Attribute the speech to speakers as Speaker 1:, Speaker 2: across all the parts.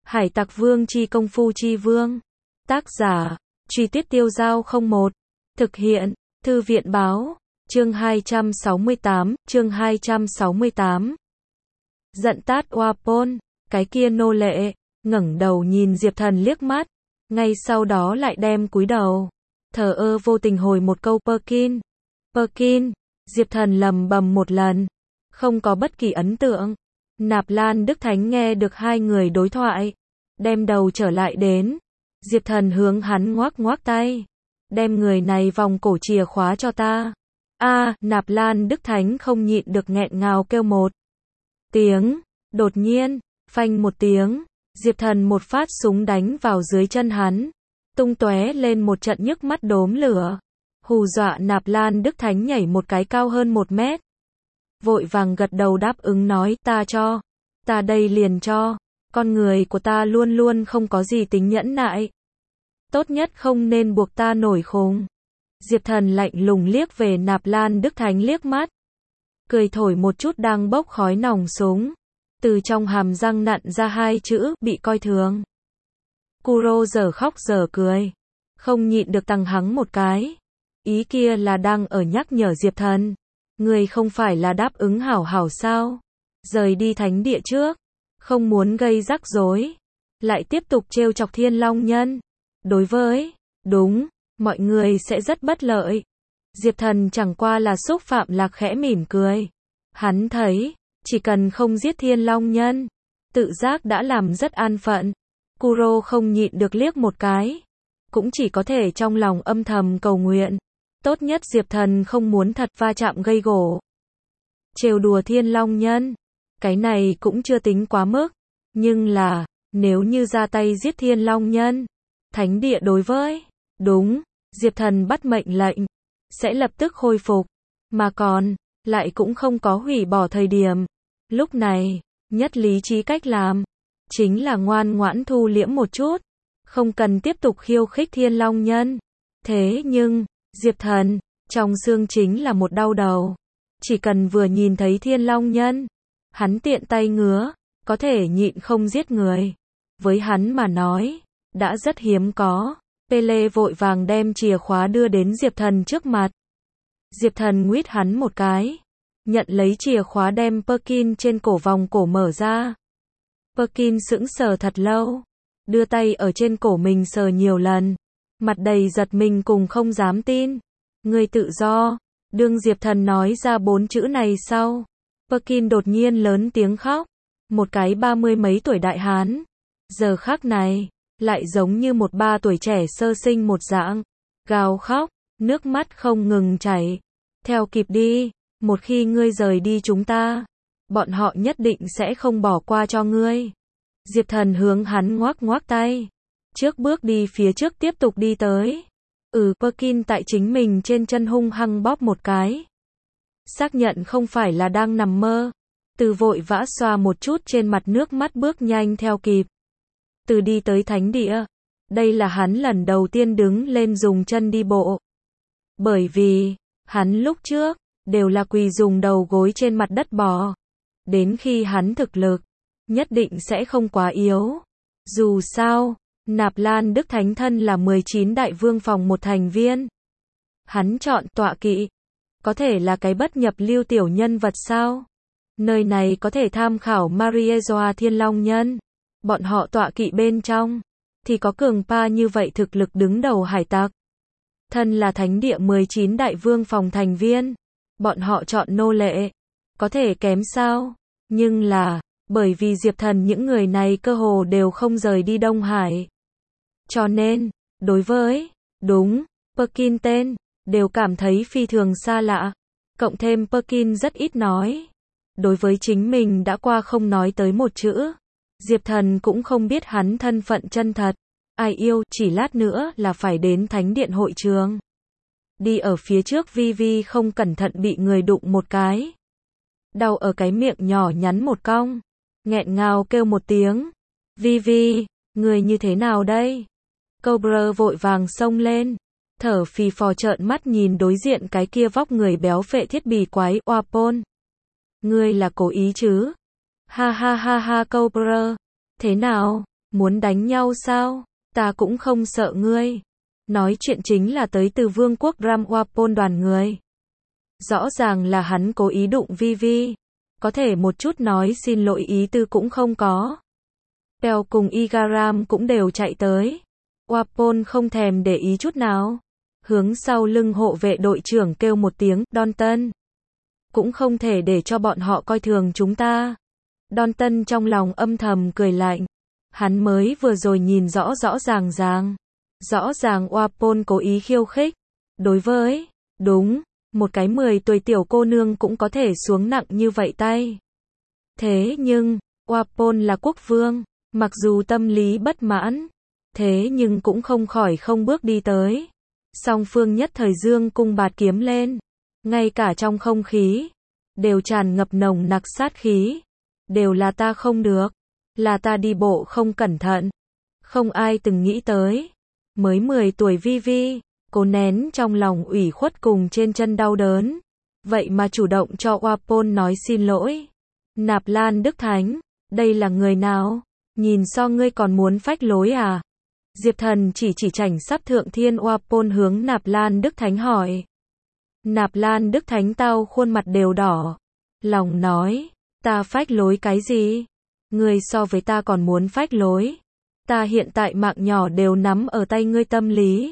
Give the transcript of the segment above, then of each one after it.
Speaker 1: Hải Tặc Vương chi công phu chi vương. Tác giả, Truy Tuyết Tiêu Giao 01. Thực hiện, Thư viện báo, chương 268. Giận tát oa pôn, cái kia nô lệ, ngẩng đầu nhìn Diệp Thần liếc mắt, ngay sau đó lại đem cúi đầu, thờ ơ vô tình hồi một câu Perkin. Perkin, Diệp Thần lầm bầm một lần, không có bất kỳ ấn tượng. Nạp Lan Đức Thánh nghe được hai người đối thoại, đem đầu trở lại đến. Diệp Thần hướng hắn ngoắc ngoắc tay, đem người này vòng cổ chìa khóa cho ta. Nạp Lan Đức Thánh không nhịn được nghẹn ngào kêu một tiếng. Đột nhiên, phanh một tiếng, Diệp Thần một phát súng đánh vào dưới chân hắn, tung tóe lên một trận nhức mắt đốm lửa, hù dọa Nạp Lan Đức Thánh nhảy một cái cao hơn 1 mét. Vội vàng gật đầu đáp ứng nói, ta đây liền cho, con người của ta luôn luôn không có gì tính nhẫn nại. Tốt nhất không nên buộc ta nổi khùng. Diệp Thần lạnh lùng liếc về Nạp Lan Đức Thánh liếc mắt, cười thổi một chút đang bốc khói nòng súng, từ trong hàm răng nặn ra hai chữ, bị coi thường. Kuro giờ khóc giờ cười, không nhịn được tăng hắng một cái. Ý kia là đang ở nhắc nhở Diệp Thần, người không phải là đáp ứng hảo hảo sao? Rời đi thánh địa trước, không muốn gây rắc rối, lại tiếp tục trêu chọc Thiên Long Nhân. Đối với, đúng, mọi người sẽ rất bất lợi. Diệp Thần chẳng qua là xúc phạm Lạc khẽ mỉm cười. Hắn thấy, chỉ cần không giết Thiên Long Nhân, tự giác đã làm rất an phận. Kuro không nhịn được liếc một cái, cũng chỉ có thể trong lòng âm thầm cầu nguyện. Tốt nhất Diệp Thần không muốn thật va chạm gây gổ. Trêu đùa Thiên Long Nhân, cái này cũng chưa tính quá mức. Nhưng là, nếu như ra tay giết Thiên Long Nhân, thánh địa đối với, đúng, Diệp Thần bắt mệnh lệnh, sẽ lập tức khôi phục. Mà còn, lại cũng không có hủy bỏ thời điểm. Lúc này, nhất lý trí cách làm, chính là ngoan ngoãn thu liễm một chút, không cần tiếp tục khiêu khích Thiên Long Nhân. Thế nhưng, Diệp Thần, trong xương chính là một đau đầu. Chỉ cần vừa nhìn thấy Thiên Long Nhân, hắn tiện tay ngứa, có thể nhịn không giết người. Với hắn mà nói, đã rất hiếm có. Pele vội vàng đem chìa khóa đưa đến Diệp Thần trước mặt. Diệp Thần nguyết hắn một cái, nhận lấy chìa khóa đem Perkin trên cổ vòng cổ mở ra. Perkin sững sờ thật lâu, đưa tay ở trên cổ mình sờ nhiều lần, mặt đầy giật mình cùng không dám tin. Người tự do. Đương Diệp Thần nói ra 4 chữ này sau, Perkin đột nhiên lớn tiếng khóc. Một cái 30 mấy tuổi đại hán, giờ khắc này, lại giống như một 3 tuổi trẻ sơ sinh một dạng, gào khóc, nước mắt không ngừng chảy. Theo kịp đi, một khi ngươi rời đi chúng ta, bọn họ nhất định sẽ không bỏ qua cho ngươi. Diệp Thần hướng hắn ngoắc ngoắc tay, trước bước đi phía trước tiếp tục đi tới. Perkin tại chính mình trên chân hung hăng bóp một cái, xác nhận không phải là đang nằm mơ, từ vội vã xoa một chút trên mặt nước mắt bước nhanh theo kịp. Từ đi tới thánh địa, đây là hắn lần đầu tiên đứng lên dùng chân đi bộ. Bởi vì, hắn lúc trước, đều là quỳ dùng đầu gối trên mặt đất bò. Đến khi hắn thực lực, nhất định sẽ không quá yếu. Dù sao, Nạp Lan Đức Thánh thân là 19 đại vương phòng một thành viên. Hắn chọn tọa kỵ, có thể là cái bất nhập lưu tiểu nhân vật sao? Nơi này có thể tham khảo Mariejoa Thiên Long Nhân. Bọn họ tọa kỵ bên trong, thì có cường pa như vậy thực lực đứng đầu hải tặc. Thân là thánh địa 19 đại vương phòng thành viên, bọn họ chọn nô lệ, có thể kém sao? Nhưng là, bởi vì Diệp Thần những người này cơ hồ đều không rời đi Đông Hải. Cho nên, đối với, đúng, Perkin tên, đều cảm thấy phi thường xa lạ. Cộng thêm Perkin rất ít nói. Đối với chính mình đã qua không nói tới một chữ. Diệp Thần cũng không biết hắn thân phận chân thật. Ai yêu, chỉ lát nữa là phải đến thánh điện hội trường. Đi ở phía trước Vivi không cẩn thận bị người đụng một cái. Đau ở cái miệng nhỏ nhắn một cong. Nghẹn ngào kêu một tiếng. Vivi, người như thế nào đây? Cobra vội vàng xông lên, thở phì phò trợn mắt nhìn đối diện cái kia vóc người béo phệ thiết bì quái oa pôn. Ngươi là cố ý chứ? Ha ha ha ha Cobra. Thế nào? Muốn đánh nhau sao? Ta cũng không sợ ngươi. Nói chuyện chính là tới từ vương quốc Ramwapol đoàn người. Rõ ràng là hắn cố ý đụng Vi. Có thể một chút nói xin lỗi ý tư cũng không có. Pell cùng Igaram cũng đều chạy tới. Wapol không thèm để ý chút nào. Hướng sau lưng hộ vệ đội trưởng kêu một tiếng, Dalton. Cũng không thể để cho bọn họ coi thường chúng ta. Dalton trong lòng âm thầm cười lạnh. Hắn mới vừa rồi nhìn rõ ràng. Rõ ràng Wapol cố ý khiêu khích. Đối với, đúng, một cái 10 tuổi tiểu cô nương cũng có thể xuống nặng như vậy tay. Thế nhưng, Wapol là quốc vương, mặc dù tâm lý bất mãn, thế nhưng cũng không khỏi không bước đi tới. Song phương nhất thời dương cung bạt kiếm lên, ngay cả trong không khí, đều tràn ngập nồng nặc sát khí. Đều là ta không được, là ta đi bộ không cẩn thận. Không ai từng nghĩ tới, mới 10 tuổi Vi, cố nén trong lòng ủy khuất cùng trên chân đau đớn. Vậy mà chủ động cho Wapol nói xin lỗi. Nạp Lan Đức Thánh, đây là người nào? Nhìn so ngươi còn muốn phách lối à? Diệp Thần chỉ chảnh sắp thượng thiên Wapol hướng Nạp Lan Đức Thánh hỏi. Nạp Lan Đức Thánh tao khuôn mặt đều đỏ. Lòng nói, ta phách lối cái gì? Ngươi so với ta còn muốn phách lối. Ta hiện tại mạng nhỏ đều nắm ở tay ngươi tâm lý.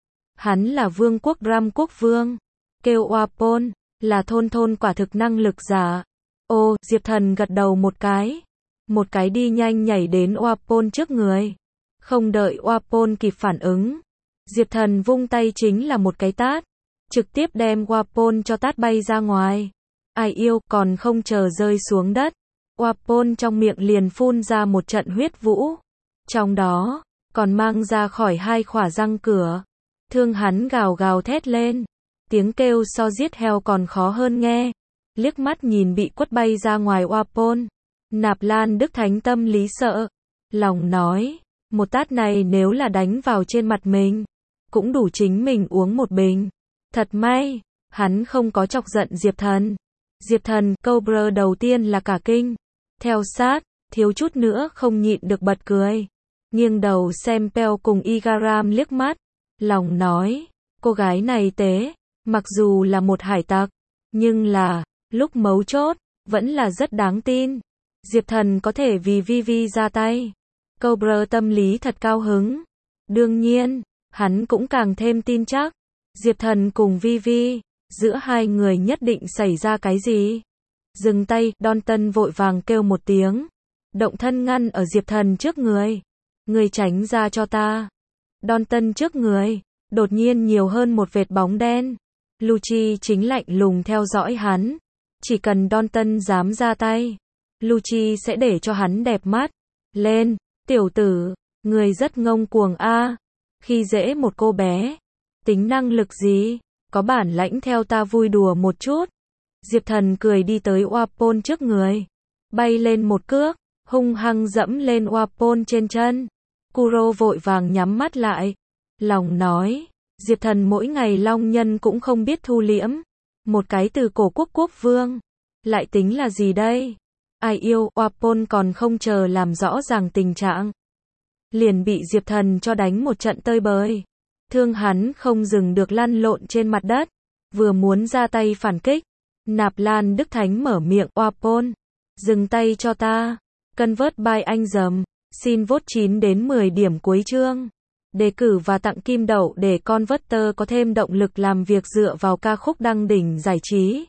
Speaker 1: Hắn là vương quốc Ram quốc vương. Kêu Wapol, là thôn quả thực năng lực giả. Ô, Diệp Thần gật đầu một cái. Một cái đi nhanh nhảy đến Wapol trước người. Không đợi Wapol kịp phản ứng. Diệp Thần vung tay chính là một cái tát. Trực tiếp đem Wapol cho tát bay ra ngoài. Ai yêu, còn không chờ rơi xuống đất. Wapol trong miệng liền phun ra một trận huyết vũ. Trong đó, còn mang ra khỏi 2 khỏa răng cửa. Thương hắn gào thét lên. Tiếng kêu so giết heo còn khó hơn nghe. Liếc mắt nhìn bị quất bay ra ngoài Wapol. Nạp Lan Đức Thánh tâm lý sợ. Lòng nói, một tát này nếu là đánh vào trên mặt mình, cũng đủ chính mình uống một bình. Thật may, hắn không có chọc giận Diệp Thần. Diệp Thần, Cobra đầu tiên là cả kinh. Theo sát, thiếu chút nữa không nhịn được bật cười. Nghiêng đầu xem Pell cùng Igaram liếc mắt. Lòng nói, cô gái này tế, mặc dù là một hải tặc, nhưng là, lúc mấu chốt, vẫn là rất đáng tin. Diệp Thần có thể vì Vi ra tay. Cobra tâm lý thật cao hứng. Đương nhiên, hắn cũng càng thêm tin chắc. Diệp Thần cùng Vi, giữa hai người nhất định xảy ra cái gì. Dừng tay, Dalton vội vàng kêu một tiếng. Động thân ngăn ở Diệp Thần trước người. Người tránh ra cho ta. Dalton trước người, đột nhiên nhiều hơn một vệt bóng đen. Lucci chính lạnh lùng theo dõi hắn. Chỉ cần Dalton dám ra tay, Lucci sẽ để cho hắn đẹp mắt. Lên, tiểu tử, người rất ngông cuồng a. Khi dễ một cô bé, tính năng lực gì, có bản lãnh theo ta vui đùa một chút. Diệp Thần cười đi tới Wapol trước người, bay lên một cước, hung hăng dẫm lên Wapol trên chân. Kuro vội vàng nhắm mắt lại. Lòng nói, Diệp Thần mỗi ngày long nhân cũng không biết thu liễm. Một cái từ cổ quốc vương, lại tính là gì đây? Ai yêu, Wapol còn không chờ làm rõ ràng tình trạng, liền bị Diệp Thần cho đánh một trận tơi bời. Thương hắn không dừng được lăn lộn trên mặt đất. Vừa muốn ra tay phản kích, Nạp Lan Đức Thánh mở miệng, Wapol, dừng tay cho ta. Convert by anh dầm. Xin vote 9 đến 10 điểm cuối chương. Đề cử và tặng kim đậu để Converter có thêm động lực làm việc dựa vào ca khúc đăng đỉnh giải trí.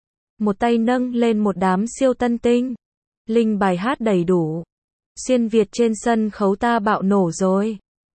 Speaker 1: Một tay nâng lên một đám siêu tân tinh. Link bài hát đầy đủ. Xuyên Việt trên sân khấu ta bạo nổ rồi.